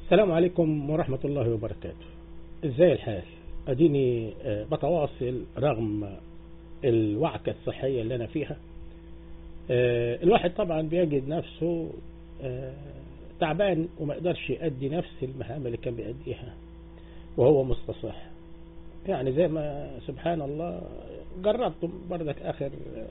السلام عليكم ورحمة الله وبركاته. ازاي الحال؟ اديني بتواصل رغم الوعكة الصحية اللي انا فيها. الواحد طبعا بيجد نفسه تعبان وما يقدرش يؤدي نفس المهام اللي كان بيأديها وهو مستصح. يعني زي ما سبحان الله جربت بردك اخر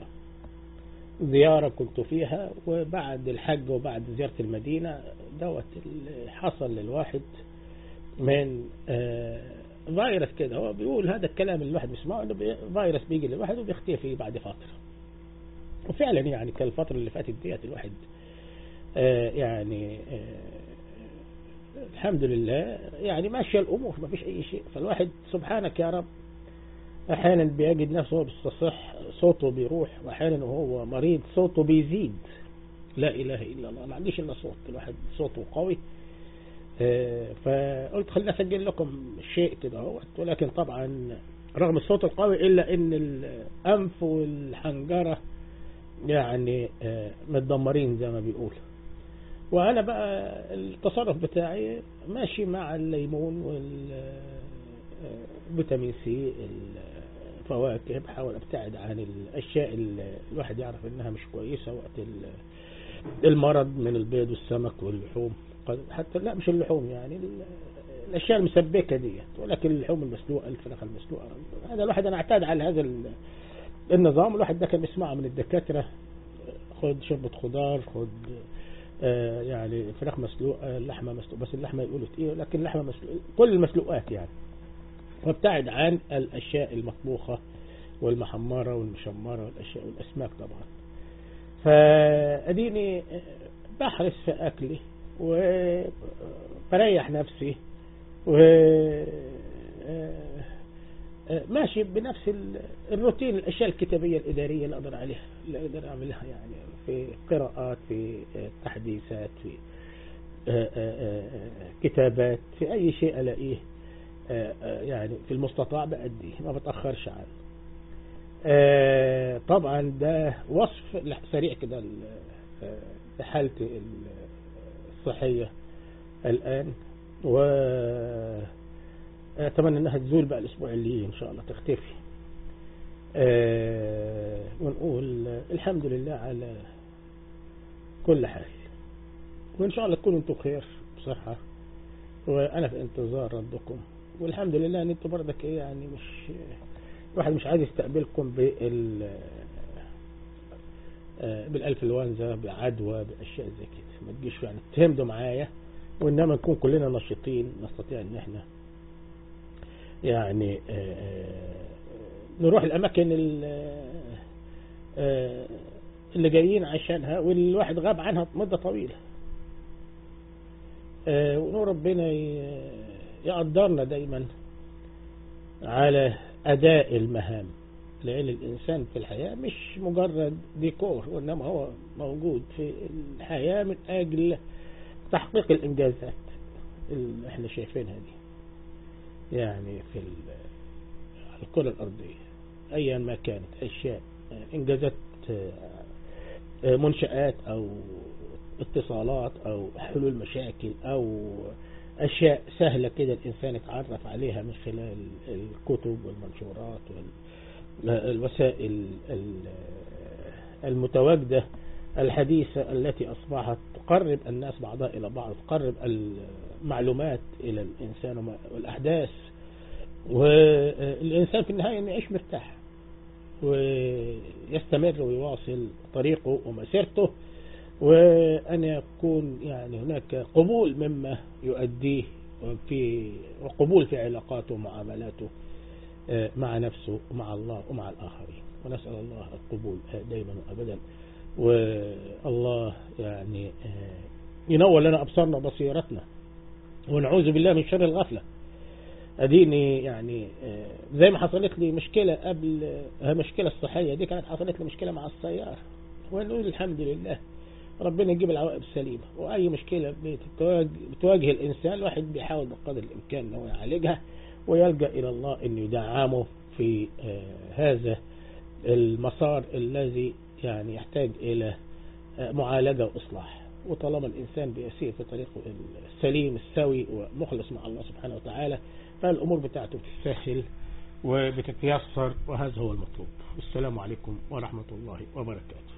زيارة كنت فيها، وبعد الحج وبعد زيارة المدينة دوت اللي حصل للواحد من فيروس كده. هو بيقول هذا الكلام اللي الواحد بيسمعه انه فيروس بيجي للواحد وبيختفي بعد فترة، وفعلا يعني كان الفترة اللي فاتت ديت الواحد يعني الحمد لله يعني ماشية الأمور ما فيش أي شيء. فالواحد سبحانك يا رب أحيانا بيجد نفسه بيستصح صوته بيروح، وأحيانا وهو مريض صوته بيزيد. لا إله إلا الله، ما عنديش إلا صوت، الواحد صوته قوي. فقلت خلينا أسجل لكم شيء كده اهوت. ولكن طبعا رغم الصوت القوي إلا إن الأنف والحنجرة يعني متدمرين زي ما بيقول. وأنا بقى التصرف بتاعي ماشي مع الليمون والفيتامين سي، الفواكه، بحاول ابتعد عن الاشياء اللي الواحد يعرف انها مش كويسة وقت المرض، من البيض والسمك واللحوم، حتى لا مش اللحوم يعني الاشياء المسبكة ديت، ولكن اللحوم المسلوقة، الفراخ المسلوقة. هذا الواحد انا اعتاد على هذا النظام. الواحد ده كان بيسمعه من الدكاترة، خد شوربة خضار، خد يعني فراخ مسلوقة، اللحمة مسلوقة، بس اللحمة يقولوا تقيل، لكن اللحمة مسلوقة، كل المسلوقات يعني. وابتعد عن الأشياء المطبوخة والمحمرة والمشمرة والأشياء والأسماك طبعا. فأديني بحرص في أكلي وبريح نفسي ماشي بنفس الروتين، الأشياء الكتابية الإدارية اللي أقدر عليها، اللي أقدر أعملها يعني في قراءات، في تحديثات، في كتابات، في أي شيء ألاقيه يعني في المستطاع بأديه، ما بتأخرش عنه. طبعا ده وصف سريع كده لحالتي الصحية الآن، وأتمنى أنها تزول بقى الأسبوع اللي إن شاء الله تختفي. ونقول الحمد لله على كل حال، وإن شاء الله تكونوا أنتم خير بصحة، وأنا في انتظار ردكم. والحمد لله ان انتوا برضك ايه يعني مش الواحد مش عايز يستقبلكم بالانفلونزا، بعدوى، باشياء زي كده. ما تجيش يعني تهمدوا معايا، وانما نكون كلنا نشيطين، نستطيع ان احنا يعني نروح الاماكن اللي جايين عشانها والواحد غاب عنها مدة طويلة. ونور ربنا يقدرنا دايما على أداء المهام، لأن الإنسان في الحياة مش مجرد ديكور، وإنما هو موجود في الحياة من أجل تحقيق الإنجازات اللي احنا شايفينها دي يعني في الكرة الأرضية، أيا ما كانت أشياء، إنجازات منشآت أو اتصالات أو حلول مشاكل أو أشياء سهلة كده الإنسان يتعرف عليها من خلال الكتب والمنشورات والوسائل المتواجدة الحديثة التي أصبحت تقرب الناس بعضها إلى بعض، تقرب المعلومات إلى الإنسان والأحداث، والإنسان في النهاية أن يعيش مرتاح ويستمر ويواصل طريقه ومسيرته، وأن يكون يعني هناك قبول مما يؤديه وقبول في علاقاته ومعاملاته مع نفسه ومع الله ومع الآخرين. ونسأل الله القبول دائما وأبدا، والله يعني ينور لنا أبصارنا وبصيرتنا، ونعوذ بالله من شر الغفلة. أديني يعني زي ما حصلت لي مشكلة قبل، مشكلة الصحية دي كانت حصلت لي مشكلة مع السيارة، ونقول الحمد لله ربنا يجيب العواقب السليمة. وأي مشكلة بتواجه الإنسان الواحد بيحاول بقدر الإمكان أنه يعالجها ويلجأ إلى الله أن يدعمه في هذا المسار الذي يعني يحتاج إلى معالجة وإصلاح. وطالما الإنسان بيسير في طريقه السليم السوي ومخلص مع الله سبحانه وتعالى فالأمور بتاعته بتسهل وبتتيسر، وهذا هو المطلوب. السلام عليكم ورحمة الله وبركاته.